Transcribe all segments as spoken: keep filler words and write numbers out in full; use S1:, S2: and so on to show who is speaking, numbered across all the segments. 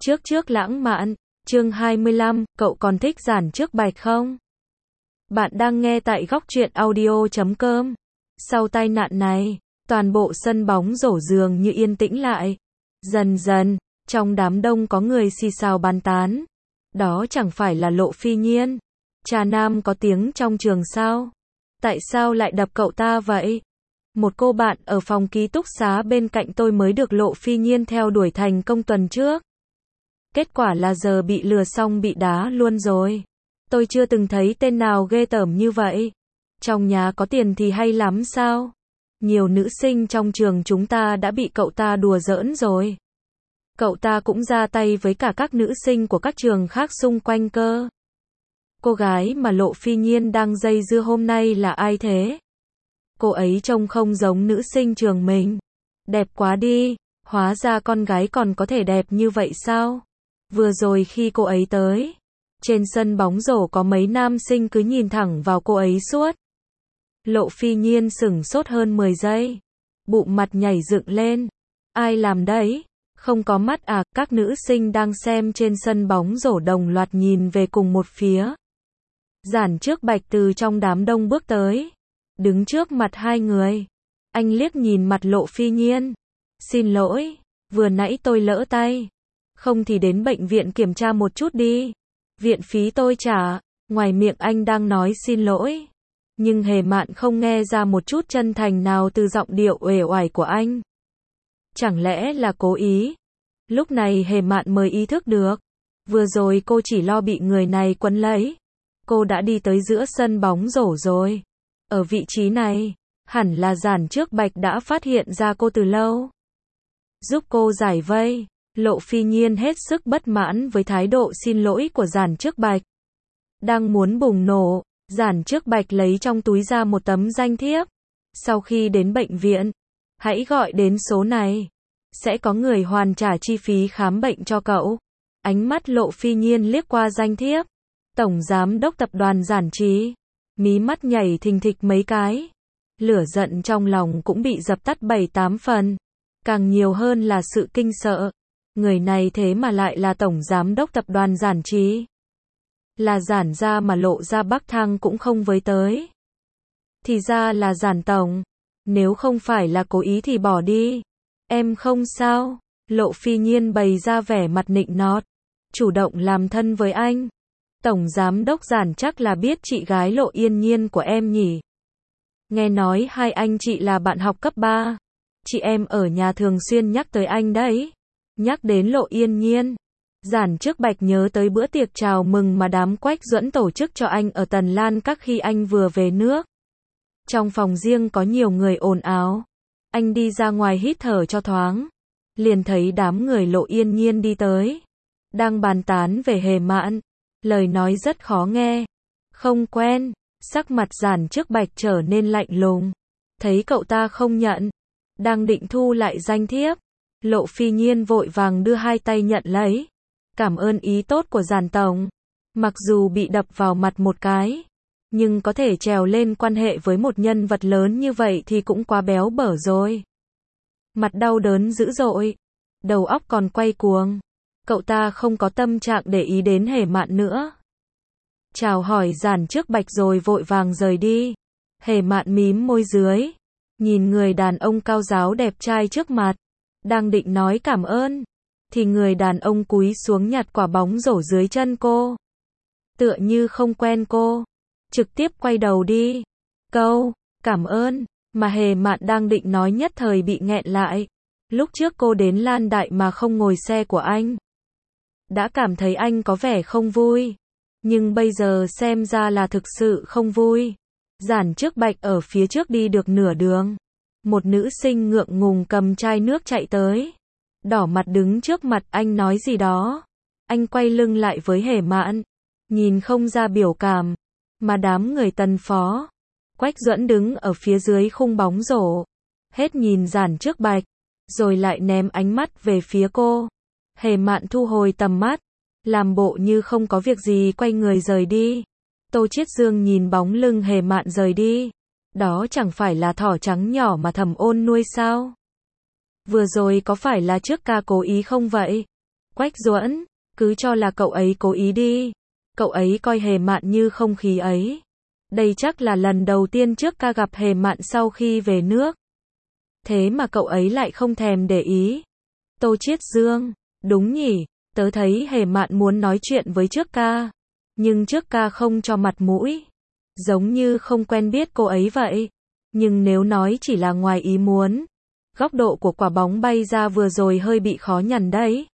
S1: Trước trước lãng mạn, chương hai mươi lăm, cậu còn thích Giản Trước Bạch không? Bạn đang nghe tại góc truyện audio chấm com. Sau tai nạn này, toàn bộ sân bóng rổ dường như yên tĩnh lại. Dần dần, trong đám đông có người xì xào bàn tán. Đó chẳng phải là Lộ Phi Nhiên. Trà nam có tiếng trong trường sao? Tại sao lại đập cậu ta vậy? Một cô bạn ở phòng ký túc xá bên cạnh tôi mới được Lộ Phi Nhiên theo đuổi thành công tuần trước. Kết quả là giờ bị lừa xong bị đá luôn rồi. Tôi chưa từng thấy tên nào ghê tởm như vậy. Trong nhà có tiền thì hay lắm sao? Nhiều nữ sinh trong trường chúng ta đã bị cậu ta đùa giỡn rồi. Cậu ta cũng ra tay với cả các nữ sinh của các trường khác xung quanh cơ. Cô gái mà Lộ Phi Nhiên đang dây dưa hôm nay là ai thế? Cô ấy trông không giống nữ sinh trường mình. Đẹp quá đi, hóa ra con gái còn có thể đẹp như vậy sao? Vừa rồi khi cô ấy tới, trên sân bóng rổ có mấy nam sinh cứ nhìn thẳng vào cô ấy suốt. Lộ Phi Nhiên sửng sốt hơn mười giây. Bụng mặt nhảy dựng lên. Ai làm đấy? Không có mắt à? Các nữ sinh đang xem trên sân bóng rổ đồng loạt nhìn về cùng một phía. Giản Trước Bạch từ trong đám đông bước tới, đứng trước mặt hai người. Anh liếc nhìn mặt Lộ Phi Nhiên. Xin lỗi, vừa nãy tôi lỡ tay. Không thì đến bệnh viện kiểm tra một chút đi. Viện phí tôi trả. Ngoài miệng anh đang nói xin lỗi, nhưng Hề Mạn không nghe ra một chút chân thành nào từ giọng điệu uể oải của anh. Chẳng lẽ là cố ý? Lúc này Hề Mạn mới ý thức được. Vừa rồi cô chỉ lo bị người này quấn lấy. Cô đã đi tới giữa sân bóng rổ rồi. Ở vị trí này, hẳn là Giản Trước Bạch đã phát hiện ra cô từ lâu. Giúp cô giải vây. Lộ Phi Nhiên hết sức bất mãn với thái độ xin lỗi của Giản Trước Bạch. Đang muốn bùng nổ, Giản Trước Bạch lấy trong túi ra một tấm danh thiếp. Sau khi đến bệnh viện, hãy gọi đến số này. Sẽ có người hoàn trả chi phí khám bệnh cho cậu. Ánh mắt Lộ Phi Nhiên liếc qua danh thiếp. Tổng giám đốc tập đoàn Giản Trí. Mí mắt nhảy thình thịch mấy cái. Lửa giận trong lòng cũng bị dập tắt bảy tám phần. Càng nhiều hơn là sự kinh sợ. Người này thế mà lại là tổng giám đốc tập đoàn Giản Trí. Là Giản gia mà Lộ ra Bắc Thăng cũng không với tới. Thì ra là Giản tổng. Nếu không phải là cố ý thì bỏ đi. Em không sao. Lộ Phi Nhiên bày ra vẻ mặt nịnh nọt. Chủ động làm thân với anh. Tổng giám đốc Giản chắc là biết chị gái Lộ Yên Nhiên của em nhỉ. Nghe nói hai anh chị là bạn học cấp ba. Chị em ở nhà thường xuyên nhắc tới anh đấy. Nhắc đến Lộ Yên Nhiên, Giản Trước Bạch nhớ tới bữa tiệc chào mừng mà đám Quách Duẫn tổ chức cho anh ở Tần Lan Các khi anh vừa về nước. Trong phòng riêng có nhiều người ồn ào. Anh đi ra ngoài hít thở cho thoáng. Liền thấy đám người Lộ Yên Nhiên đi tới. Đang bàn tán về Hề Mạn. Lời nói rất khó nghe. Không quen. Sắc mặt Giản Trước Bạch trở nên lạnh lùng. Thấy cậu ta không nhận. Đang định thu lại danh thiếp. Lộ Phi Nhiên vội vàng đưa hai tay nhận lấy. Cảm ơn ý tốt của Giản tổng. Mặc dù bị đập vào mặt một cái, nhưng có thể trèo lên quan hệ với một nhân vật lớn như vậy thì cũng quá béo bở rồi. Mặt đau đớn dữ dội. Đầu óc còn quay cuồng. Cậu ta không có tâm trạng để ý đến Hề Mạn nữa. Chào hỏi Giản Trước Bạch rồi vội vàng rời đi. Hề Mạn mím môi dưới. Nhìn người đàn ông cao ráo đẹp trai trước mặt. Đang định nói cảm ơn, thì người đàn ông cúi xuống nhặt quả bóng rổ dưới chân cô. Tựa như không quen cô. Trực tiếp quay đầu đi. Câu, cảm ơn, mà Hề Mạn đang định nói nhất thời bị nghẹn lại. Lúc trước cô đến Lan Đại mà không ngồi xe của anh. Đã cảm thấy anh có vẻ không vui. Nhưng bây giờ xem ra là thực sự không vui. Giản Trước Bạch ở phía trước đi được nửa đường. Một nữ sinh ngượng ngùng cầm chai nước chạy tới. Đỏ mặt đứng trước mặt anh nói gì đó. Anh quay lưng lại với Hề Mạn. Nhìn không ra biểu cảm. Mà đám người Tần phó. Quách Duẫn đứng ở phía dưới khung bóng rổ. Hết nhìn Giản Trước Bạch. Rồi lại ném ánh mắt về phía cô. Hề Mạn thu hồi tầm mắt. Làm bộ như không có việc gì quay người rời đi. Tô Chiết Dương nhìn bóng lưng Hề Mạn rời đi. Đó chẳng phải là thỏ trắng nhỏ mà Thẩm Ôn nuôi sao? Vừa rồi có phải là trước ca cố ý không vậy? Quách Duẫn, cứ cho là cậu ấy cố ý đi. Cậu ấy coi Hề Mạn như không khí ấy. Đây chắc là lần đầu tiên trước ca gặp Hề Mạn sau khi về nước. Thế mà cậu ấy lại không thèm để ý. Tô Chiết Dương, đúng nhỉ, tớ thấy Hề Mạn muốn nói chuyện với trước ca. Nhưng trước ca không cho mặt mũi. Giống như không quen biết cô ấy vậy. Nhưng nếu nói chỉ là ngoài ý muốn, góc độ của quả bóng bay ra vừa rồi hơi bị khó nhằn đấy.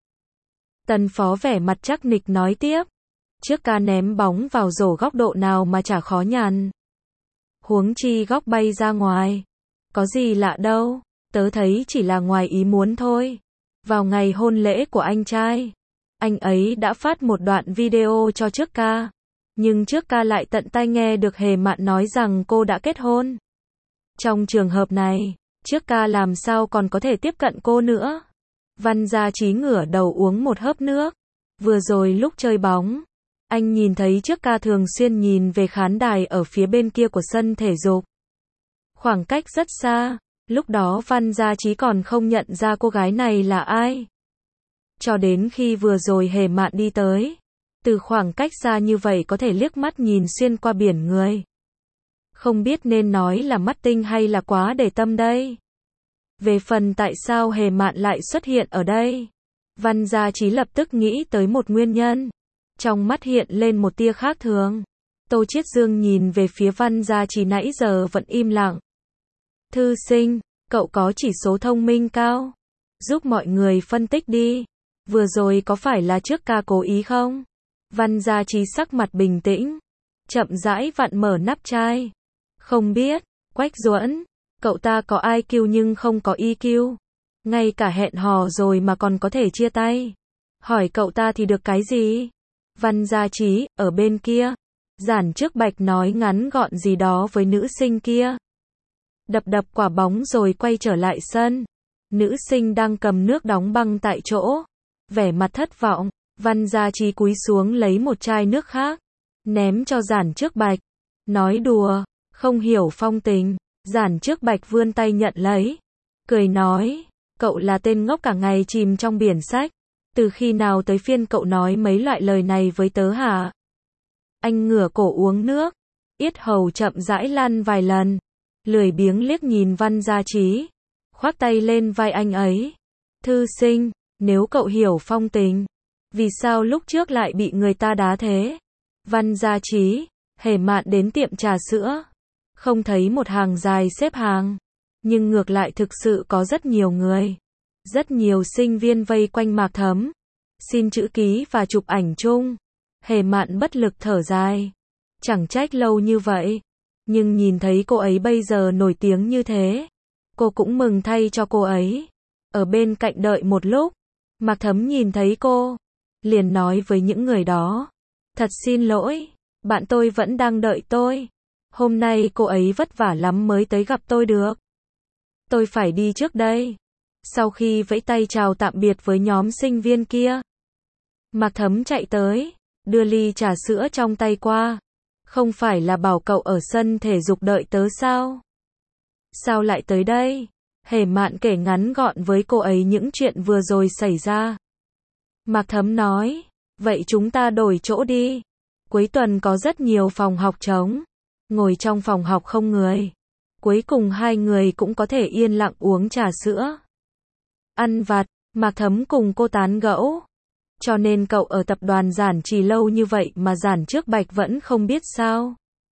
S1: Tần Phó vẻ mặt chắc nịch nói tiếp. Trước ca ném bóng vào rổ góc độ nào mà chả khó nhằn. Huống chi góc bay ra ngoài. Có gì lạ đâu, tớ thấy chỉ là ngoài ý muốn thôi. Vào ngày hôn lễ của anh trai, anh ấy đã phát một đoạn video cho trước ca. Nhưng trước ca lại tận tai nghe được Hề Mạn nói rằng cô đã kết hôn. Trong trường hợp này, trước ca làm sao còn có thể tiếp cận cô nữa. Văn Gia Trí ngửa đầu uống một hớp nước. Vừa rồi lúc chơi bóng, anh nhìn thấy trước ca thường xuyên nhìn về khán đài ở phía bên kia của sân thể dục. Khoảng cách rất xa, lúc đó Văn Gia Trí còn không nhận ra cô gái này là ai. Cho đến khi vừa rồi Hề Mạn đi tới, từ khoảng cách xa như vậy có thể liếc mắt nhìn xuyên qua biển người. Không biết nên nói là mắt tinh hay là quá để tâm đây. Về phần tại sao Hề Mạn lại xuất hiện ở đây, Văn Gia Trí lập tức nghĩ tới một nguyên nhân. Trong mắt hiện lên một tia khác thường. Tô Chiết Dương nhìn về phía Văn Gia Trí nãy giờ vẫn im lặng. Thư sinh, cậu có chỉ số thông minh cao. Giúp mọi người phân tích đi. Vừa rồi có phải là trước ca cố ý không? Văn Gia Trí sắc mặt bình tĩnh, chậm rãi vặn mở nắp chai. Không biết, Quách Duẫn, cậu ta có i kiu nhưng không có e kiu. Ngay cả hẹn hò rồi mà còn có thể chia tay. Hỏi cậu ta thì được cái gì? Văn Gia Trí, ở bên kia. Giản Trước Bạch nói ngắn gọn gì đó với nữ sinh kia. Đập đập quả bóng rồi quay trở lại sân. Nữ sinh đang cầm nước đóng băng tại chỗ. Vẻ mặt thất vọng. Văn Gia Trí cúi xuống lấy một chai nước khác. Ném cho Giản Trước Bạch. Nói đùa, không hiểu phong tình. Giản Trước Bạch vươn tay nhận lấy. Cười nói, cậu là tên ngốc cả ngày chìm trong biển sách. Từ khi nào tới phiên cậu nói mấy loại lời này với tớ hả? Anh ngửa cổ uống nước. Yết hầu chậm rãi lăn vài lần. Lười biếng liếc nhìn Văn Gia Trí. Khoác tay lên vai anh ấy. Thư sinh, nếu cậu hiểu phong tình, vì sao lúc trước lại bị người ta đá thế? Văn Gia Trí, Hề Mạn đến tiệm trà sữa. Không thấy một hàng dài xếp hàng. Nhưng ngược lại thực sự có rất nhiều người. Rất nhiều sinh viên vây quanh Mạc Thấm. Xin chữ ký và chụp ảnh chung. Hề Mạn bất lực thở dài. Chẳng trách lâu như vậy. Nhưng nhìn thấy cô ấy bây giờ nổi tiếng như thế. Cô cũng mừng thay cho cô ấy. Ở bên cạnh đợi một lúc. Mạc Thấm nhìn thấy cô. Liền nói với những người đó. Thật xin lỗi. Bạn tôi vẫn đang đợi tôi. Hôm nay cô ấy vất vả lắm mới tới gặp tôi được. Tôi phải đi trước đây. Sau khi vẫy tay chào tạm biệt với nhóm sinh viên kia, Mạc Thấm chạy tới, đưa ly trà sữa trong tay qua. Không phải là bảo cậu ở sân thể dục đợi tớ sao? Sao lại tới đây? Hề Mạn kể ngắn gọn với cô ấy những chuyện vừa rồi xảy ra. Mạc Thấm nói, vậy chúng ta đổi chỗ đi. Cuối tuần có rất nhiều phòng học trống. Ngồi trong phòng học không người. Cuối cùng hai người cũng có thể yên lặng uống trà sữa. Ăn vặt, Mạc Thấm cùng cô tán gẫu. Cho nên cậu ở tập đoàn Giản Trì lâu như vậy mà Giản Trước Bạch vẫn không biết sao?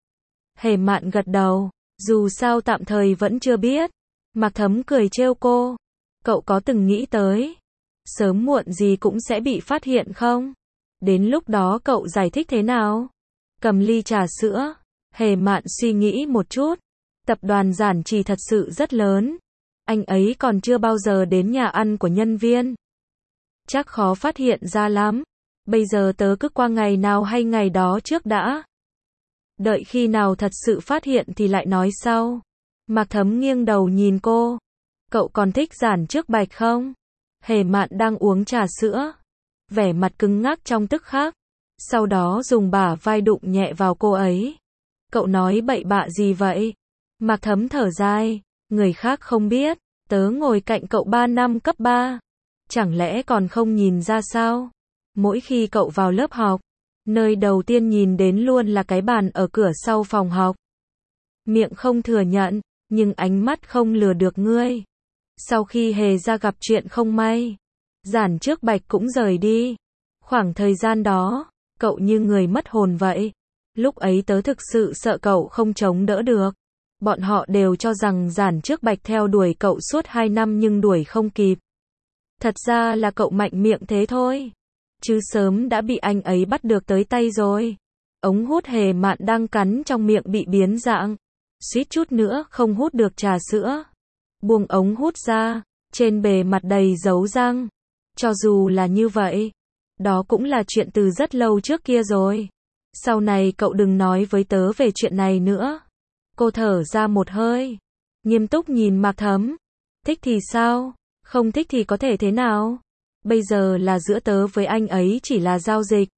S1: Hề Mạn gật đầu, dù sao tạm thời vẫn chưa biết. Mạc Thấm cười trêu cô. Cậu có từng nghĩ tới, sớm muộn gì cũng sẽ bị phát hiện không? Đến lúc đó cậu giải thích thế nào? Cầm ly trà sữa, Hề Mạn suy nghĩ một chút. Tập đoàn Giản Trì thật sự rất lớn. Anh ấy còn chưa bao giờ đến nhà ăn của nhân viên. Chắc khó phát hiện ra lắm. Bây giờ tớ cứ qua ngày nào hay ngày đó trước đã. Đợi khi nào thật sự phát hiện thì lại nói sau. Mạc Thấm nghiêng đầu nhìn cô. Cậu còn thích Giản Trước Bạch không? Hề Mạn đang uống trà sữa. Vẻ mặt cứng ngắc trong tức khắc. Sau đó dùng bả vai đụng nhẹ vào cô ấy. Cậu nói bậy bạ gì vậy? Mạc Thấm thở dài. Người khác không biết, tớ ngồi cạnh cậu ba năm cấp ba. Chẳng lẽ còn không nhìn ra sao? Mỗi khi cậu vào lớp học, nơi đầu tiên nhìn đến luôn là cái bàn ở cửa sau phòng học. Miệng không thừa nhận, nhưng ánh mắt không lừa được ngươi. Sau khi Hề ra gặp chuyện không may, Giản Trước Bạch cũng rời đi. Khoảng thời gian đó, cậu như người mất hồn vậy. Lúc ấy tớ thực sự sợ cậu không chống đỡ được. Bọn họ đều cho rằng Giản Trước Bạch theo đuổi cậu suốt hai năm nhưng đuổi không kịp. Thật ra là cậu mạnh miệng thế thôi. Chứ sớm đã bị anh ấy bắt được tới tay rồi. Ống hút Hề Mạn đang cắn trong miệng bị biến dạng. Suýt chút nữa không hút được trà sữa. Buông ống hút ra, trên bề mặt đầy dấu răng. Cho dù là như vậy, đó cũng là chuyện từ rất lâu trước kia rồi. Sau này cậu đừng nói với tớ về chuyện này nữa. Cô thở ra một hơi, nghiêm túc nhìn Mạc Thấm. Thích thì sao? Không thích thì có thể thế nào? Bây giờ là giữa tớ với anh ấy chỉ là giao dịch.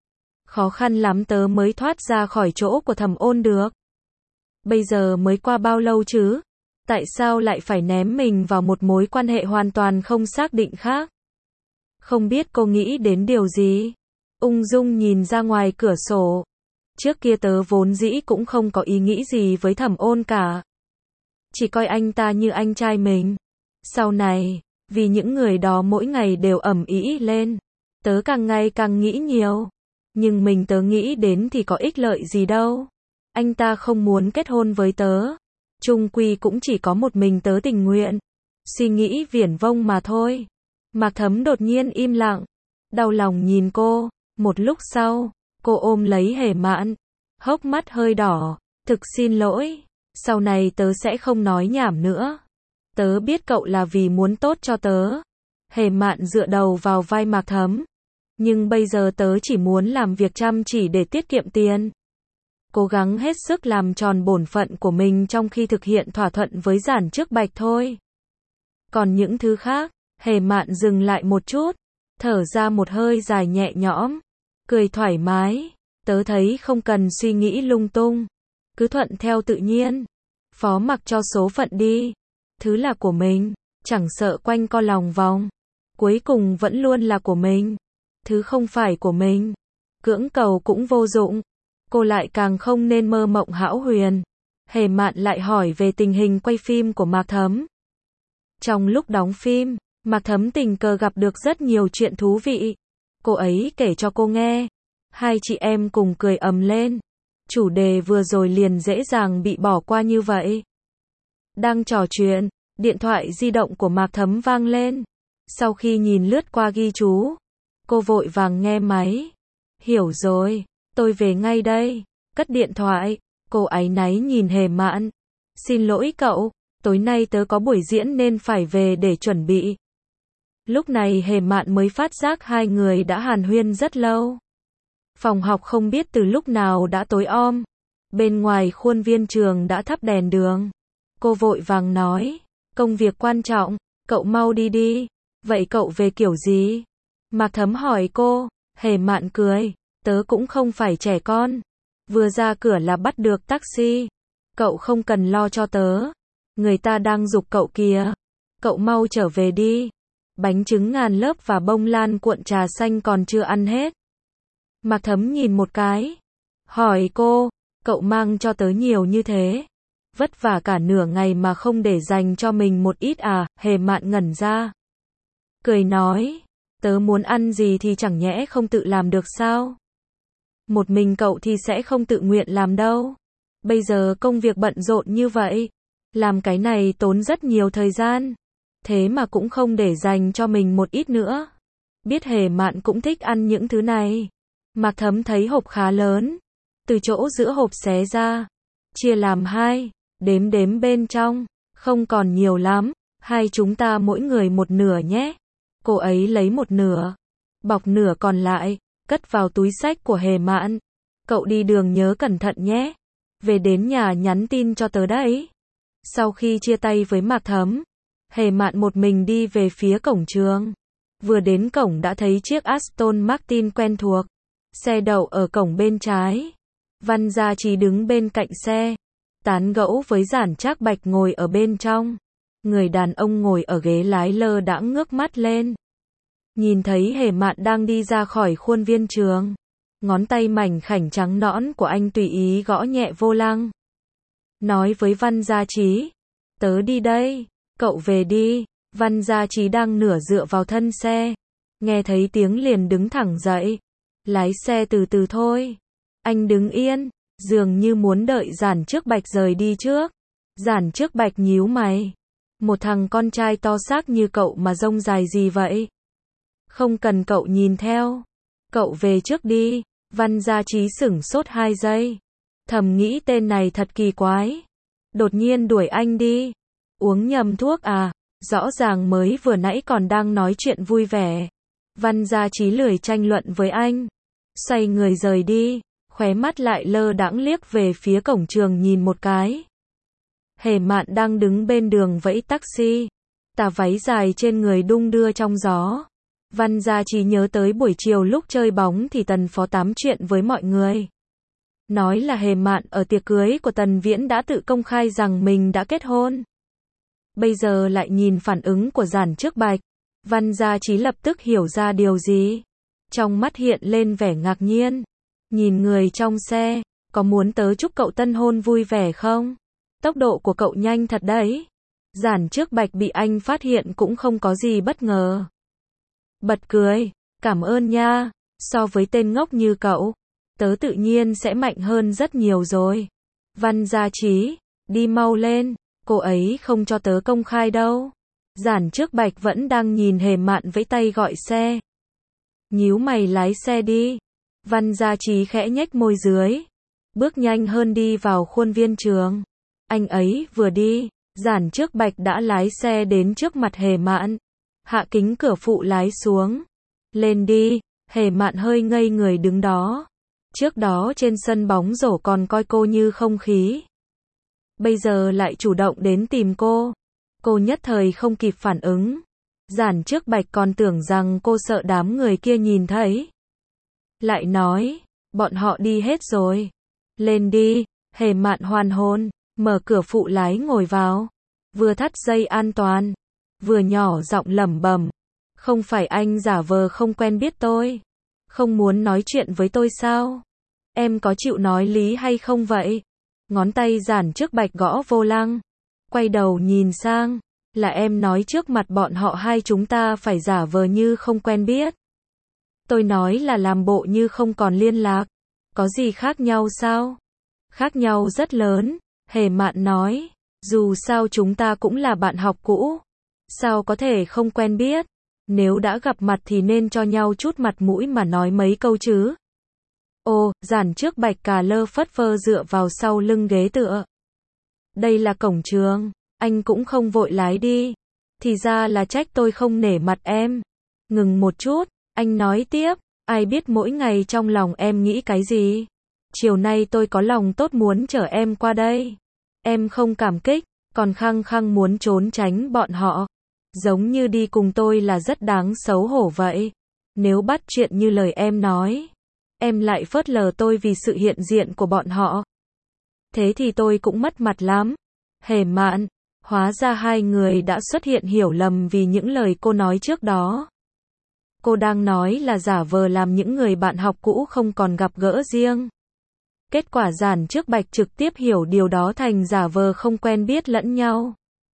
S1: Khó khăn lắm tớ mới thoát ra khỏi chỗ của Thẩm Ôn được. Bây giờ mới qua bao lâu chứ? Tại sao lại phải ném mình vào một mối quan hệ hoàn toàn không xác định khác? Không biết cô nghĩ đến điều gì? Ung dung nhìn ra ngoài cửa sổ. Trước kia tớ vốn dĩ cũng không có ý nghĩ gì với Thẩm Ôn cả. Chỉ coi anh ta như anh trai mình. Sau này, vì những người đó mỗi ngày đều ầm ĩ lên, tớ càng ngày càng nghĩ nhiều. Nhưng mình tớ nghĩ đến thì có ích lợi gì đâu. Anh ta không muốn kết hôn với tớ. Chung quy cũng chỉ có một mình tớ tình nguyện. Suy nghĩ viển vông mà thôi. Mạc Thấm đột nhiên im lặng. Đau lòng nhìn cô. Một lúc sau, cô ôm lấy Hề Mạn. Hốc mắt hơi đỏ. Thực xin lỗi. Sau này tớ sẽ không nói nhảm nữa. Tớ biết cậu là vì muốn tốt cho tớ. Hề Mạn dựa đầu vào vai Mạc Thấm. Nhưng bây giờ tớ chỉ muốn làm việc chăm chỉ để tiết kiệm tiền. Cố gắng hết sức làm tròn bổn phận của mình trong khi thực hiện thỏa thuận với Giản Trước Bạch thôi. Còn những thứ khác, Hề Mạn dừng lại một chút, thở ra một hơi dài nhẹ nhõm, cười thoải mái. Tớ thấy không cần suy nghĩ lung tung, cứ thuận theo tự nhiên, phó mặc cho số phận đi. Thứ là của mình, chẳng sợ quanh co lòng vòng, cuối cùng vẫn luôn là của mình. Thứ không phải của mình, cưỡng cầu cũng vô dụng. Cô lại càng không nên mơ mộng hão huyền. Hề Mạn lại hỏi về tình hình quay phim của Mạc Thấm. Trong lúc đóng phim, Mạc Thấm tình cờ gặp được rất nhiều chuyện thú vị. Cô ấy kể cho cô nghe. Hai chị em cùng cười ầm lên. Chủ đề vừa rồi liền dễ dàng bị bỏ qua như vậy. Đang trò chuyện, điện thoại di động của Mạc Thấm vang lên. Sau khi nhìn lướt qua ghi chú, cô vội vàng nghe máy. Hiểu rồi, tôi về ngay đây. Cất điện thoại, cô áy náy nhìn Hề Mạn. Xin lỗi cậu, tối nay tớ có buổi diễn nên phải về để chuẩn bị. Lúc này Hề Mạn mới phát giác hai người đã hàn huyên rất lâu. Phòng học không biết từ lúc nào đã tối om. Bên ngoài khuôn viên trường đã thắp đèn đường. Cô vội vàng nói, công việc quan trọng, cậu mau đi đi. Vậy cậu về kiểu gì? Mạc Thấm hỏi cô. Hề Mạn cười, tớ cũng không phải trẻ con. Vừa ra cửa là bắt được taxi. Cậu không cần lo cho tớ. Người ta đang giục cậu kìa. Cậu mau trở về đi. Bánh trứng ngàn lớp và bông lan cuộn trà xanh còn chưa ăn hết. Mạc Thấm nhìn một cái. Hỏi cô, cậu mang cho tớ nhiều như thế. Vất vả cả nửa ngày mà không để dành cho mình một ít à? Hề Mạn ngẩn ra. Cười nói, tớ muốn ăn gì thì chẳng nhẽ không tự làm được sao? Một mình cậu thì sẽ không tự nguyện làm đâu. Bây giờ công việc bận rộn như vậy. Làm cái này tốn rất nhiều thời gian. Thế mà cũng không để dành cho mình một ít nữa. Biết Hề Mạn cũng thích ăn những thứ này. Mạc Thấm thấy hộp khá lớn. Từ chỗ giữa hộp xé ra. Chia làm hai. Đếm đếm bên trong. Không còn nhiều lắm. Hai chúng ta mỗi người một nửa nhé. Cô ấy lấy một nửa. Bọc nửa còn lại. Cất vào túi xách của Hề Mạn. Cậu đi đường nhớ cẩn thận nhé. Về đến nhà nhắn tin cho tớ đấy. Sau khi chia tay với Mạc Thấm, Hề Mạn một mình đi về phía cổng trường. Vừa đến cổng đã thấy chiếc Aston Martin quen thuộc. Xe đậu ở cổng bên trái. Văn Gia Trí đứng bên cạnh xe. Tán gẫu với Giản Trác Bạch ngồi ở bên trong. Người đàn ông ngồi ở ghế lái lơ đãng ngước mắt lên. Nhìn thấy Hề Mạn đang đi ra khỏi khuôn viên trường. Ngón tay mảnh khảnh trắng nõn của anh tùy ý gõ nhẹ vô lăng. Nói với Văn Gia Trí. Tớ đi đây, cậu về đi. Văn Gia Trí đang nửa dựa vào thân xe. Nghe thấy tiếng liền đứng thẳng dậy. Lái xe từ từ thôi. Anh đứng yên, dường như muốn đợi Giản Trước Bạch rời đi trước. Giản Trước Bạch nhíu mày. Một thằng con trai to xác như cậu mà rông dài gì vậy? Không cần cậu nhìn theo. Cậu về trước đi. Văn Gia Trí sửng sốt hai giây. Thầm nghĩ tên này thật kỳ quái. Đột nhiên đuổi anh đi. Uống nhầm thuốc à? Rõ ràng mới vừa nãy còn đang nói chuyện vui vẻ. Văn Gia Trí lười tranh luận với anh. Xoay người rời đi. Khóe mắt lại lơ đãng liếc về phía cổng trường nhìn một cái. Hề Mạn đang đứng bên đường vẫy taxi. Tà váy dài trên người đung đưa trong gió. Văn Gia Trí nhớ tới buổi chiều lúc chơi bóng thì Tần Phó tám chuyện với mọi người. Nói là Hề Mạn ở tiệc cưới của Tần Viễn đã tự công khai rằng mình đã kết hôn. Bây giờ lại nhìn phản ứng của Giản Trước Bạch. Văn Gia Trí lập tức hiểu ra điều gì. Trong mắt hiện lên vẻ ngạc nhiên. Nhìn người trong xe, có muốn tớ chúc cậu tân hôn vui vẻ không? Tốc độ của cậu nhanh thật đấy. Giản Trước Bạch bị anh phát hiện cũng không có gì bất ngờ. Bật cười, cảm ơn nha, so với tên ngốc như cậu, tớ tự nhiên sẽ mạnh hơn rất nhiều rồi. Văn Gia Trí, đi mau lên, cô ấy không cho tớ công khai đâu. Giản Trước Bạch vẫn đang nhìn Hề Mạn vẫy tay gọi xe. Nhíu mày lái xe đi. Văn Gia Trí khẽ nhếch môi dưới. Bước nhanh hơn đi vào khuôn viên trường. Anh ấy vừa đi, Giản Trước Bạch đã lái xe đến trước mặt Hề Mạn. Hạ kính cửa phụ lái xuống. Lên đi. Hề Mạn hơi ngây người đứng đó. Trước đó trên sân bóng rổ còn coi cô như không khí. Bây giờ lại chủ động đến tìm cô. Cô nhất thời không kịp phản ứng. Giản Trước Bạch còn tưởng rằng cô sợ đám người kia nhìn thấy. Lại nói, bọn họ đi hết rồi. Lên đi. Hề Mạn hoàn hồn, mở cửa phụ lái ngồi vào. Vừa thắt dây an toàn, vừa nhỏ giọng lẩm bẩm. Không phải anh giả vờ không quen biết tôi. Không muốn nói chuyện với tôi sao? Em có chịu nói lý hay không vậy? Ngón tay Giản Trước Bạch gõ vô lăng. Quay đầu nhìn sang. Là em nói trước mặt bọn họ hai chúng ta phải giả vờ như không quen biết. Tôi nói là làm bộ như không còn liên lạc. Có gì khác nhau sao? Khác nhau rất lớn. Hề Mạn nói. Dù sao chúng ta cũng là bạn học cũ. Sao có thể không quen biết? Nếu đã gặp mặt thì nên cho nhau chút mặt mũi mà nói mấy câu chứ. Ồ, Giản Trước Bạch cà lơ phất phơ dựa vào sau lưng ghế tựa. Đây là cổng trường, anh cũng không vội lái đi. Thì ra là trách tôi không nể mặt em. Ngừng một chút, anh nói tiếp, ai biết mỗi ngày trong lòng em nghĩ cái gì. Chiều nay tôi có lòng tốt muốn chở em qua đây. Em không cảm kích, còn khăng khăng muốn trốn tránh bọn họ. Giống như đi cùng tôi là rất đáng xấu hổ vậy. Nếu bắt chuyện như lời em nói, em lại phớt lờ tôi vì sự hiện diện của bọn họ. Thế thì tôi cũng mất mặt lắm. Hề Mạn, hóa ra hai người đã xuất hiện hiểu lầm vì những lời cô nói trước đó. Cô đang nói là giả vờ làm những người bạn học cũ không còn gặp gỡ riêng. Kết quả Giản Trước Bạch trực tiếp hiểu điều đó thành giả vờ không quen biết lẫn nhau.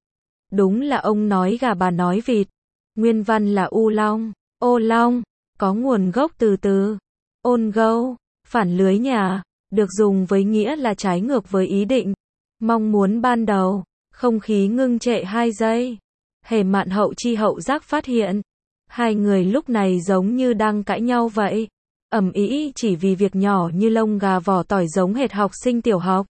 S1: Đúng là ông nói gà bà nói vịt. Nguyên văn là U Long, Ô Long, có nguồn gốc từ từ ôn gâu, phản lưới nhà, được dùng với nghĩa là trái ngược với ý định, mong muốn ban đầu. Không khí ngưng trệ hai giây. Hề Mạn hậu chi hậu giác phát hiện. Hai người lúc này giống như đang cãi nhau vậy. Ầm ĩ chỉ vì việc nhỏ như lông gà vỏ tỏi giống hệt học sinh tiểu học.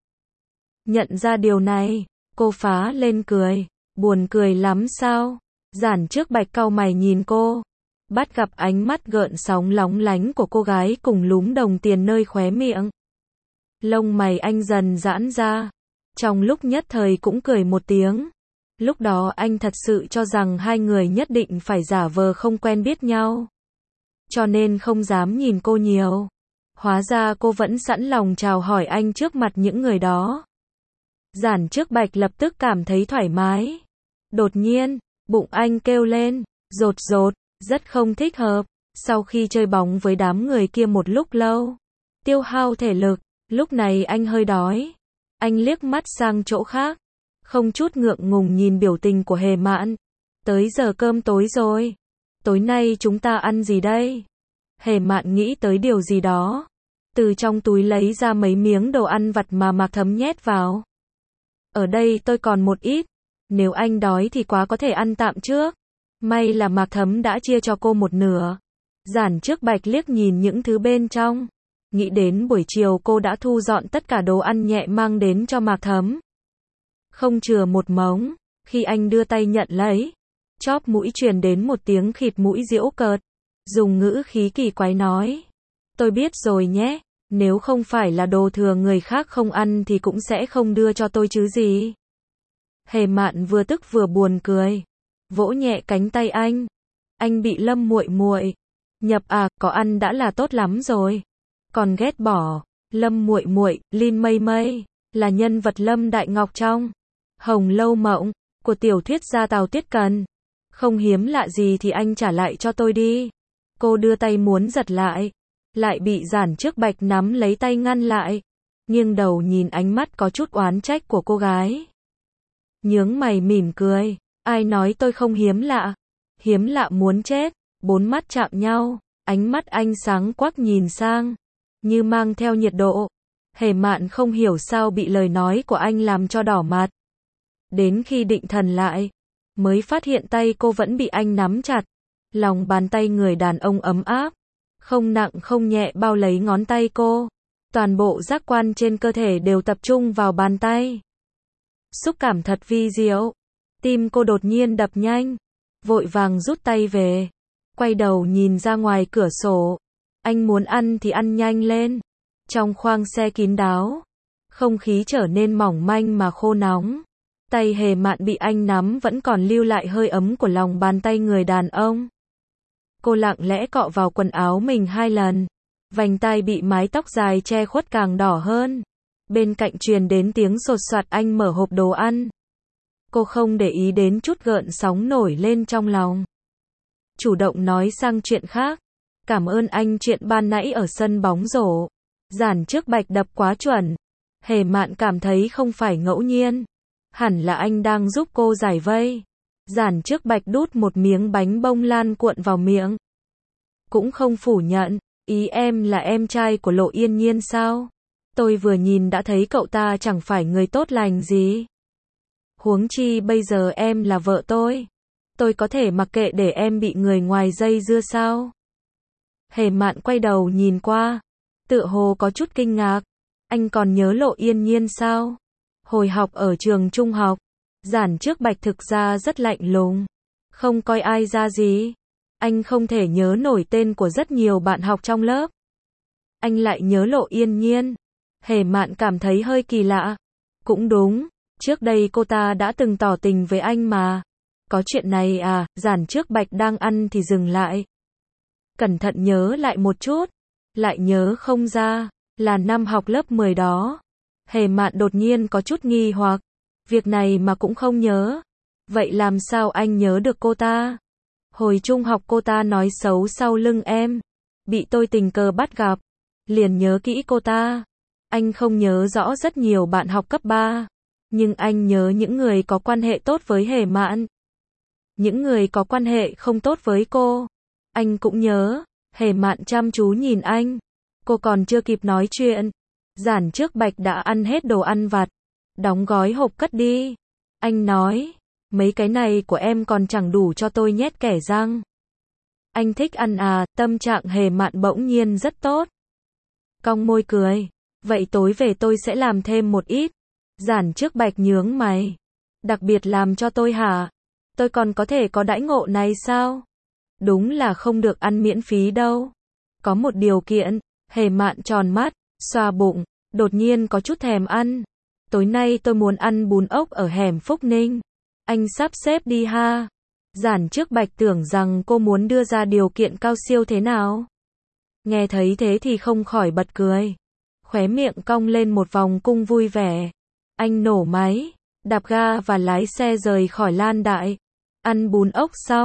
S1: Nhận ra điều này, cô phá lên cười. Buồn cười lắm sao? Giản Trước Bạch cau mày nhìn cô. Bắt gặp ánh mắt gợn sóng lóng lánh của cô gái cùng lúm đồng tiền nơi khóe miệng. Lông mày anh dần giãn ra. Trong lúc nhất thời cũng cười một tiếng. Lúc đó anh thật sự cho rằng hai người nhất định phải giả vờ không quen biết nhau. Cho nên không dám nhìn cô nhiều. Hóa ra cô vẫn sẵn lòng chào hỏi anh trước mặt những người đó. Giản Trước Bạch lập tức cảm thấy thoải mái. Đột nhiên, bụng anh kêu lên, rột rột, rất không thích hợp. Sau khi chơi bóng với đám người kia một lúc lâu, tiêu hao thể lực, lúc này anh hơi đói. Anh liếc mắt sang chỗ khác, không chút ngượng ngùng nhìn biểu tình của Hề Mạn. Tới giờ cơm tối rồi. Tối nay chúng ta ăn gì đây? Hề Mạn nghĩ tới điều gì đó. Từ trong túi lấy ra mấy miếng đồ ăn vặt mà Mạc Thấm nhét vào. Ở đây tôi còn một ít. Nếu anh đói thì quá có thể ăn tạm trước. May là Mạc Thấm đã chia cho cô một nửa. Giản Trước Bạch liếc nhìn những thứ bên trong. Nghĩ đến buổi chiều cô đã thu dọn tất cả đồ ăn nhẹ mang đến cho Mạc Thấm. Không chừa một mống. Khi anh đưa tay nhận lấy, chóp mũi truyền đến một tiếng khịt mũi giễu cợt. Dùng ngữ khí kỳ quái nói. Tôi biết rồi nhé. Nếu không phải là đồ thừa người khác không ăn thì cũng sẽ không đưa cho tôi chứ gì. Hề Mạn vừa tức vừa buồn cười. Vỗ nhẹ cánh tay anh. Anh bị Lâm muội muội nhập à, có ăn đã là tốt lắm rồi. Còn ghét bỏ. Lâm muội muội, Lin Mây Mây, là nhân vật Lâm Đại Ngọc trong Hồng Lâu Mộng của tiểu thuyết gia Tào Tuyết Cần. Không hiếm lạ gì thì anh trả lại cho tôi đi. Cô đưa tay muốn giật lại, lại bị Giản Trước Bạch nắm lấy tay ngăn lại. Nghiêng đầu nhìn ánh mắt có chút oán trách của cô gái. Nhướng mày mỉm cười. Ai nói tôi không hiếm lạ? Hiếm lạ muốn chết. Bốn mắt chạm nhau, ánh mắt anh sáng quắc nhìn sang, như mang theo nhiệt độ. Hề Mạn không hiểu sao bị lời nói của anh làm cho đỏ mặt. Đến khi định thần lại, mới phát hiện tay cô vẫn bị anh nắm chặt. Lòng bàn tay người đàn ông ấm áp, không nặng không nhẹ bao lấy ngón tay cô. Toàn bộ giác quan trên cơ thể đều tập trung vào bàn tay. Xúc cảm thật vi diệu. Tim cô đột nhiên đập nhanh, vội vàng rút tay về, quay đầu nhìn ra ngoài cửa sổ. Anh muốn ăn thì ăn nhanh lên. Trong khoang xe kín đáo, không khí trở nên mỏng manh mà khô nóng. Tay Hề Mạn bị anh nắm vẫn còn lưu lại hơi ấm của lòng bàn tay người đàn ông. Cô lặng lẽ cọ vào quần áo mình hai lần. Vành tai bị mái tóc dài che khuất càng đỏ hơn. Bên cạnh truyền đến tiếng sột soạt anh mở hộp đồ ăn. Cô không để ý đến chút gợn sóng nổi lên trong lòng. Chủ động nói sang chuyện khác. Cảm ơn anh chuyện ban nãy ở sân bóng rổ. Giản Trước Bạch đập quá chuẩn. Hề Mạn cảm thấy không phải ngẫu nhiên. Hẳn là anh đang giúp cô giải vây. Giản Trước Bạch đút một miếng bánh bông lan cuộn vào miệng. Cũng không phủ nhận. Ý em là em trai của Lộ Yên Nhiên sao? Tôi vừa nhìn đã thấy cậu ta chẳng phải người tốt lành gì. Huống chi bây giờ em là vợ tôi. Tôi có thể mặc kệ để em bị người ngoài dây dưa sao? Hề Mạn quay đầu nhìn qua. Tựa hồ có chút kinh ngạc. Anh còn nhớ Lộ Yên Nhiên sao? Hồi học ở trường trung học, Giản Trước Bạch thực ra rất lạnh lùng. Không coi ai ra gì. Anh không thể nhớ nổi tên của rất nhiều bạn học trong lớp. Anh lại nhớ Lộ Yên Nhiên. Hề Mạn cảm thấy hơi kỳ lạ. Cũng đúng, trước đây cô ta đã từng tỏ tình với anh mà. Có chuyện này à? Giản Trước Bạch đang ăn thì dừng lại. Cẩn thận nhớ lại một chút. Lại nhớ không ra, là năm học lớp mười đó. Hề Mạn đột nhiên có chút nghi hoặc. Việc này mà cũng không nhớ. Vậy làm sao anh nhớ được cô ta? Hồi trung học cô ta nói xấu sau lưng em. Bị tôi tình cờ bắt gặp. Liền nhớ kỹ cô ta. Anh không nhớ rõ rất nhiều bạn học cấp ba. Nhưng anh nhớ những người có quan hệ tốt với Hề Mạn. Những người có quan hệ không tốt với cô. Anh cũng nhớ. Hề Mạn chăm chú nhìn anh. Cô còn chưa kịp nói chuyện. Giản Trước Bạch đã ăn hết đồ ăn vặt. Đóng gói hộp cất đi. Anh nói. Mấy cái này của em còn chẳng đủ cho tôi nhét kẻ răng. Anh thích ăn à? Tâm trạng Hề Mạn bỗng nhiên rất tốt. Cong môi cười. Vậy tối về tôi sẽ làm thêm một ít. Giản Trước Bạch nhướng mày. Đặc biệt làm cho tôi hả? Tôi còn có thể có đãi ngộ này sao? Đúng là không được ăn miễn phí đâu. Có một điều kiện. Hề Mạn tròn mắt, xoa bụng, đột nhiên có chút thèm ăn. Tối nay tôi muốn ăn bún ốc ở hẻm Phúc Ninh. Anh sắp xếp đi ha. Giản Trước Bạch tưởng rằng cô muốn đưa ra điều kiện cao siêu thế nào. Nghe thấy thế thì không khỏi bật cười. Khóe miệng cong lên một vòng cung vui vẻ. Anh nổ máy, đạp ga và lái xe rời khỏi Lan Đại. Ăn bún ốc xong,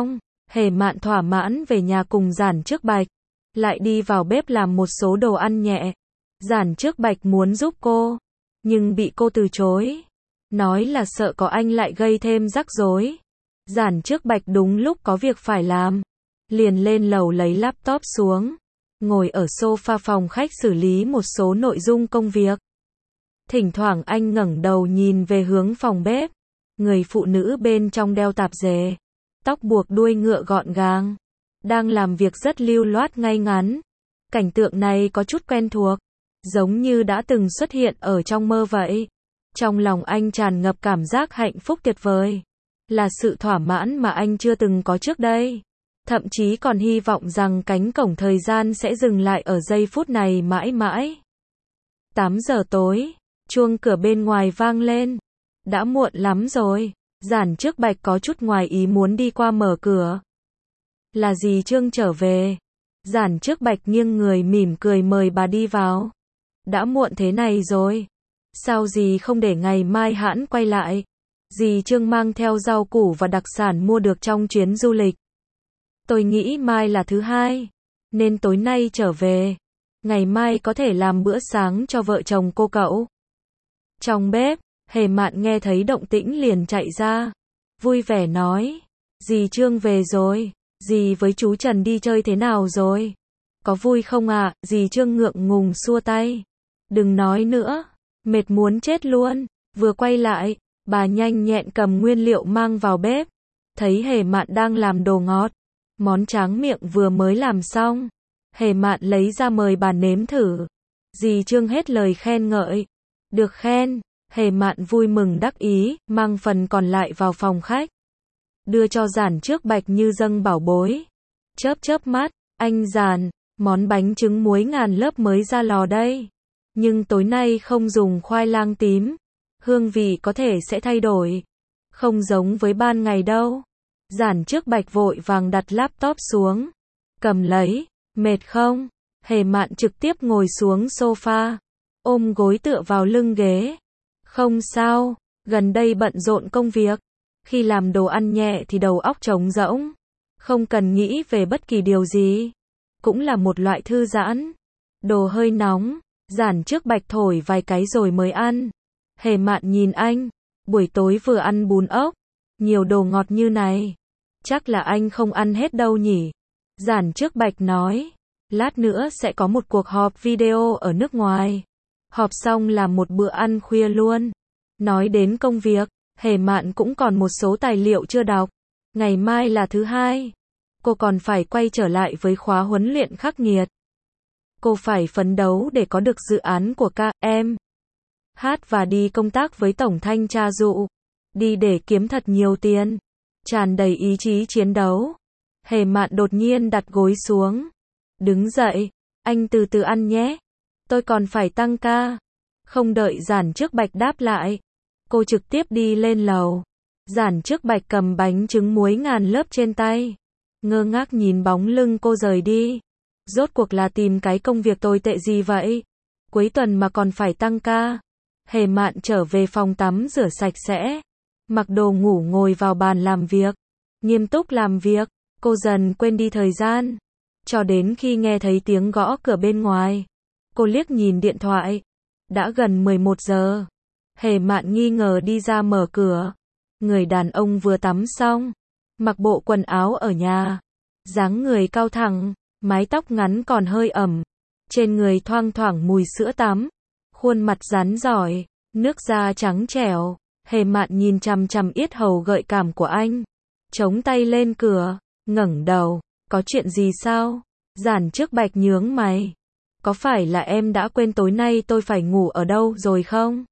S1: Hề Mạn thỏa mãn về nhà cùng Giản Trước Bạch, lại đi vào bếp làm một số đồ ăn nhẹ. Giản Trước Bạch muốn giúp cô, nhưng bị cô từ chối, nói là sợ có anh lại gây thêm rắc rối. Giản Trước Bạch đúng lúc có việc phải làm, liền lên lầu lấy laptop xuống, ngồi ở sofa phòng khách xử lý một số nội dung công việc. Thỉnh thoảng anh ngẩng đầu nhìn về hướng phòng bếp, người phụ nữ bên trong đeo tạp dề, tóc buộc đuôi ngựa gọn gàng, đang làm việc rất lưu loát ngay ngắn. Cảnh tượng này có chút quen thuộc, giống như đã từng xuất hiện ở trong mơ vậy. Trong lòng anh tràn ngập cảm giác hạnh phúc tuyệt vời, là sự thỏa mãn mà anh chưa từng có trước đây. Thậm chí còn hy vọng rằng cánh cổng thời gian sẽ dừng lại ở giây phút này mãi mãi. tám giờ tối, chuông cửa bên ngoài vang lên. Đã muộn lắm rồi. Giản Trước Bạch có chút ngoài ý muốn đi qua mở cửa. Là dì Trương trở về. Giản Trước Bạch nghiêng người mỉm cười mời bà đi vào. Đã muộn thế này rồi, sao dì không để ngày mai hãng quay lại? Dì Trương mang theo rau củ và đặc sản mua được trong chuyến du lịch. Tôi nghĩ mai là thứ hai, nên tối nay trở về. Ngày mai có thể làm bữa sáng cho vợ chồng cô cậu. Trong bếp, Hề Mạn nghe thấy động tĩnh liền chạy ra, vui vẻ nói, dì Trương về rồi, dì với chú Trần đi chơi thế nào rồi? Có vui không ạ? À? Dì Trương ngượng ngùng xua tay. Đừng nói nữa, mệt muốn chết luôn. Vừa quay lại, bà nhanh nhẹn cầm nguyên liệu mang vào bếp, thấy Hề Mạn đang làm đồ ngọt, món tráng miệng vừa mới làm xong. Hề Mạn lấy ra mời bà nếm thử. Dì Trương hết lời khen ngợi. Được khen, Hề Mạn vui mừng đắc ý, mang phần còn lại vào phòng khách, đưa cho Giản Trước Bạch như dâng bảo bối. Chớp chớp mắt, anh Giản, món bánh trứng muối ngàn lớp mới ra lò đây, nhưng tối nay không dùng khoai lang tím, hương vị có thể sẽ thay đổi, không giống với ban ngày đâu. Giản Trước Bạch vội vàng đặt laptop xuống, cầm lấy. Mệt không? Hề Mạn trực tiếp ngồi xuống sofa, ôm gối tựa vào lưng ghế. Không sao, gần đây bận rộn công việc, khi làm đồ ăn nhẹ thì đầu óc trống rỗng, không cần nghĩ về bất kỳ điều gì, cũng là một loại thư giãn. Đồ hơi nóng, Giản Trước Bạch thổi vài cái rồi mới ăn. Hề Mạn nhìn anh, buổi tối vừa ăn bún ốc, nhiều đồ ngọt như này, chắc là anh không ăn hết đâu nhỉ? Giản Trước Bạch nói, lát nữa sẽ có một cuộc họp video ở nước ngoài, họp xong là một bữa ăn khuya luôn. Nói đến công việc, Hề Mạn cũng còn một số tài liệu chưa đọc. Ngày mai là thứ hai, cô còn phải quay trở lại với khóa huấn luyện khắc nghiệt. Cô phải phấn đấu để có được dự án của ca em hát và đi công tác với tổng thanh tra dụ, đi để kiếm thật nhiều tiền. Tràn đầy ý chí chiến đấu, Hề Mạn đột nhiên đặt gối xuống, đứng dậy, anh từ từ ăn nhé, tôi còn phải tăng ca. Không đợi Giản Trước Bạch đáp lại, cô trực tiếp đi lên lầu. Giản Trước Bạch cầm bánh trứng muối ngàn lớp trên tay, ngơ ngác nhìn bóng lưng cô rời đi. Rốt cuộc là tìm cái công việc tồi tệ gì vậy? Cuối tuần mà còn phải tăng ca. Hề Mạn trở về phòng tắm rửa sạch sẽ, mặc đồ ngủ ngồi vào bàn làm việc, nghiêm túc làm việc. Cô dần quên đi thời gian, cho đến khi nghe thấy tiếng gõ cửa bên ngoài. Cô liếc nhìn điện thoại, đã gần mười một giờ. Hề Mạn nghi ngờ đi ra mở cửa. Người đàn ông vừa tắm xong, mặc bộ quần áo ở nhà, dáng người cao thẳng, mái tóc ngắn còn hơi ẩm, trên người thoang thoảng mùi sữa tắm, khuôn mặt rắn giỏi, nước da trắng trẻo. Hề Mạn nhìn chằm chằm yết hầu gợi cảm của anh, chống tay lên cửa, ngẩng đầu, có chuyện gì sao? Giản Trước Bạch nhướng mày, có phải là em đã quên tối nay tôi phải ngủ ở đâu rồi không?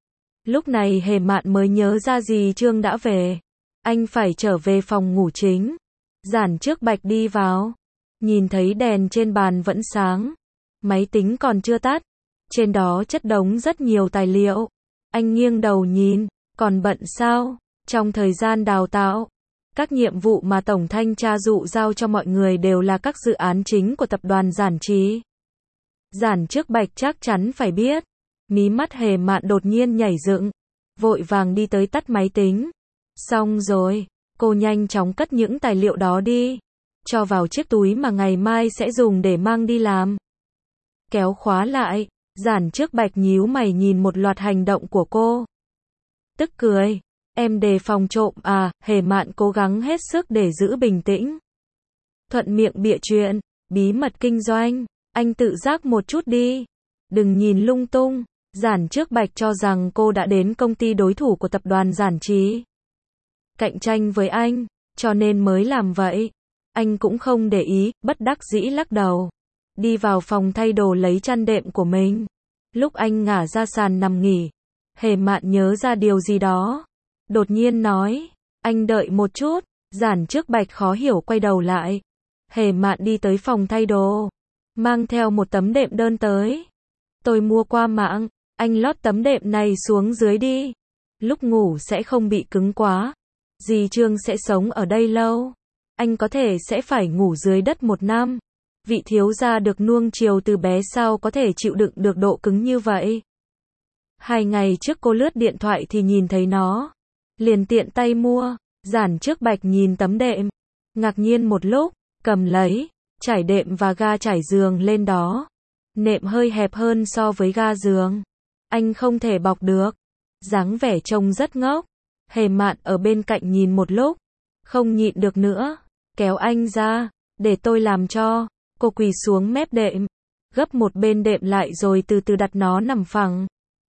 S1: Lúc này Hề Mạn mới nhớ ra dì Trương đã về, anh phải trở về phòng ngủ chính. Giản Trước Bạch đi vào, nhìn thấy đèn trên bàn vẫn sáng, máy tính còn chưa tắt, trên đó chất đống rất nhiều tài liệu. Anh nghiêng đầu nhìn, còn bận sao? Trong thời gian đào tạo, các nhiệm vụ mà Tổng Thanh tra dụ giao cho mọi người đều là các dự án chính của tập đoàn Giản Trí. Giản Trước Bạch chắc chắn phải biết. Mí mắt Hề Mạn đột nhiên nhảy dựng, vội vàng đi tới tắt máy tính. Xong rồi, Cô nhanh chóng cất những tài liệu đó đi, cho vào chiếc túi mà ngày mai sẽ dùng để mang đi làm. Kéo khóa lại, Giản Trước Bạch nhíu mày nhìn một loạt hành động của cô. Tức cười, em đề phòng trộm à, Hề Mạn cố gắng hết sức để giữ bình tĩnh. Thuận miệng bịa chuyện, bí mật kinh doanh, anh tự giác một chút đi. Đừng nhìn lung tung, Giản Trước Bạch cho rằng cô đã đến công ty đối thủ của tập đoàn Giản Trí. Cạnh tranh với anh, cho nên mới làm vậy. Anh cũng không để ý, bất đắc dĩ lắc đầu. Đi vào phòng thay đồ lấy chăn đệm của mình. Lúc anh ngả ra sàn nằm nghỉ, Hề Mạn nhớ ra điều gì đó. Đột nhiên nói, anh đợi một chút. Giản Trước Bạch khó hiểu quay đầu lại. Hề Mạn đi tới phòng thay đồ, mang theo một tấm đệm đơn tới. Tôi mua qua mạng, anh lót tấm đệm này xuống dưới đi. Lúc ngủ sẽ không bị cứng quá. Dì Trương sẽ sống ở đây lâu. Anh có thể sẽ phải ngủ dưới đất một năm. Vị thiếu gia được nuông chiều từ bé sao có thể chịu đựng được độ cứng như vậy. Hai ngày trước cô lướt điện thoại thì nhìn thấy nó. Liền tiện tay mua. Giản Trước Bạch nhìn tấm đệm. Ngạc nhiên một lúc, cầm lấy, trải đệm và ga trải giường lên đó. Nệm hơi hẹp hơn so với ga giường. Anh không thể bọc được. Dáng vẻ trông rất ngốc. Hề Mạn ở bên cạnh nhìn một lúc. Không nhịn được nữa. Kéo anh ra. Để tôi làm cho. Cô quỳ xuống mép đệm. Gấp một bên đệm lại rồi từ từ đặt nó nằm phẳng.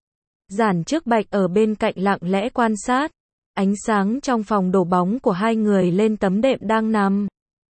S1: Giản Trước Bạch ở bên cạnh lặng lẽ quan sát. Ánh sáng trong phòng đổ bóng của hai người lên tấm đệm đang nằm.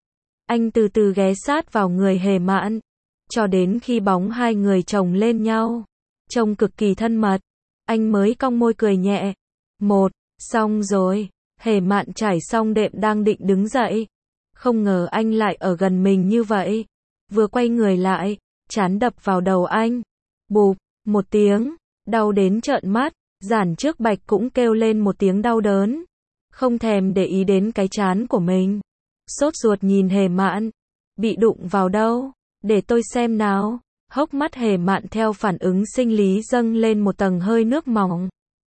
S1: Anh từ từ ghé sát vào người Hề Mạn. Cho đến khi bóng hai người chồng lên nhau. Trông cực kỳ thân mật. Anh mới cong môi cười nhẹ. Một, xong rồi. Hề Mạn trải xong đệm đang định đứng dậy. Không ngờ anh lại ở gần mình như vậy. Vừa quay người lại, trán đập vào đầu anh. Bụp, một tiếng, đau đến trợn mắt. Giản Trước Bạch cũng kêu lên một tiếng đau đớn. Không thèm để ý đến cái trán của mình. Sốt ruột nhìn Hề Mạn. Bị đụng vào đâu? Để tôi xem nào. Hốc mắt Hề Mạn theo phản ứng sinh lý dâng lên một tầng hơi nước mỏng.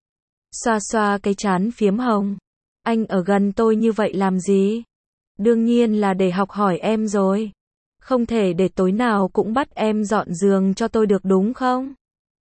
S1: Xoa xoa cái trán phiếm hồng. Anh ở gần tôi như vậy làm gì? Đương nhiên là để học hỏi em rồi. Không thể để tối nào cũng bắt em dọn giường cho tôi được đúng không?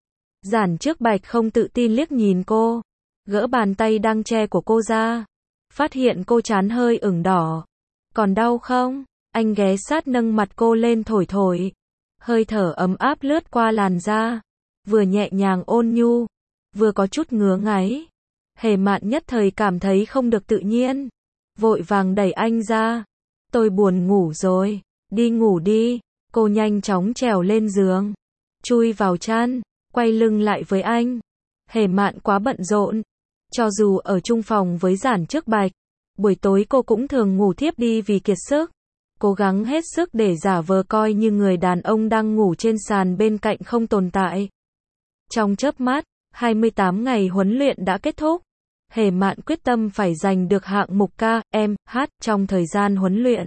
S1: Giản Trước Bạch không tự tin liếc nhìn cô. Gỡ bàn tay đang che của cô ra. Phát hiện cô trán hơi ửng đỏ. Còn đau không? Anh ghé sát nâng mặt cô lên thổi thổi. Hơi thở ấm áp lướt qua làn da. Vừa nhẹ nhàng ôn nhu. Vừa có chút ngứa ngáy. Hề Mạn nhất thời cảm thấy không được tự nhiên. Vội vàng đẩy anh ra. Tôi buồn ngủ rồi. Đi ngủ đi. Cô nhanh chóng trèo lên giường. Chui vào chăn. Quay lưng lại với anh. Hề Mạn quá bận rộn. Cho dù ở chung phòng với Giản Trước Bạch. Buổi tối cô cũng thường ngủ thiếp đi vì kiệt sức. Cố gắng hết sức để giả vờ coi như người đàn ông đang ngủ trên sàn bên cạnh không tồn tại. Trong chớp mắt, hai mươi tám ngày huấn luyện đã kết thúc. Hề Mạn quyết tâm phải giành được hạng mục ca, em, hát trong thời gian huấn luyện.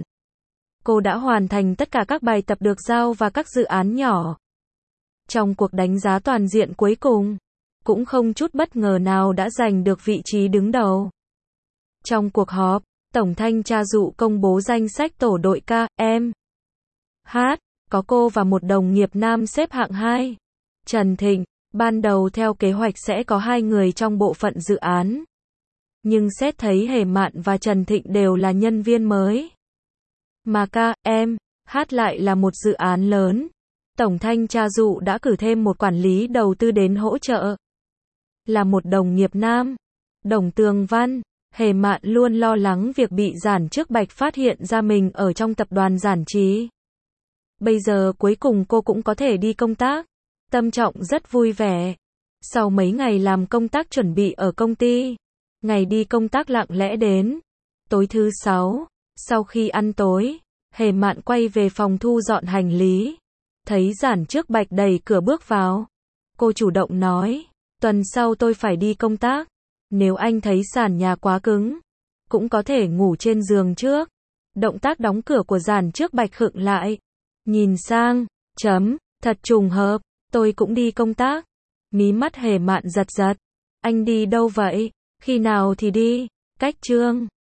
S1: Cô đã hoàn thành tất cả các bài tập được giao và các dự án nhỏ. Trong cuộc đánh giá toàn diện cuối cùng, cũng không chút bất ngờ nào đã giành được vị trí đứng đầu. Trong cuộc họp, Tổng thanh tra Dụ công bố danh sách tổ đội ca, em, hát, có cô và một đồng nghiệp nam xếp hạng hai. Trần Thịnh, ban đầu theo kế hoạch sẽ có hai người trong bộ phận dự án. Nhưng xét thấy Hề Mạn và Trần Thịnh đều là nhân viên mới. Mà ca, em, hát lại là một dự án lớn. Tổng thanh tra Dụ đã cử thêm một quản lý đầu tư đến hỗ trợ. Là một đồng nghiệp nam. Đồng Tường Văn. Hề Mạn luôn lo lắng việc bị Giản Trước Bạch phát hiện ra mình ở trong tập đoàn Giản Trí. Bây giờ cuối cùng cô cũng có thể đi công tác. Tâm trạng rất vui vẻ. Sau mấy ngày làm công tác chuẩn bị ở công ty, ngày đi công tác lặng lẽ đến. Tối thứ sáu, sau khi ăn tối, Hề Mạn quay về phòng thu dọn hành lý. Thấy Giản Trước Bạch đẩy cửa bước vào. Cô chủ động nói, tuần sau tôi phải đi công tác. Nếu anh thấy sàn nhà quá cứng, cũng có thể ngủ trên giường trước. Động tác đóng cửa của Giản Trước Bạch khựng lại. Nhìn sang, chấm, thật trùng hợp, tôi cũng đi công tác. Mí mắt Hề Mạn giật giật. Anh đi đâu vậy? Khi nào thì đi? Cách Trương.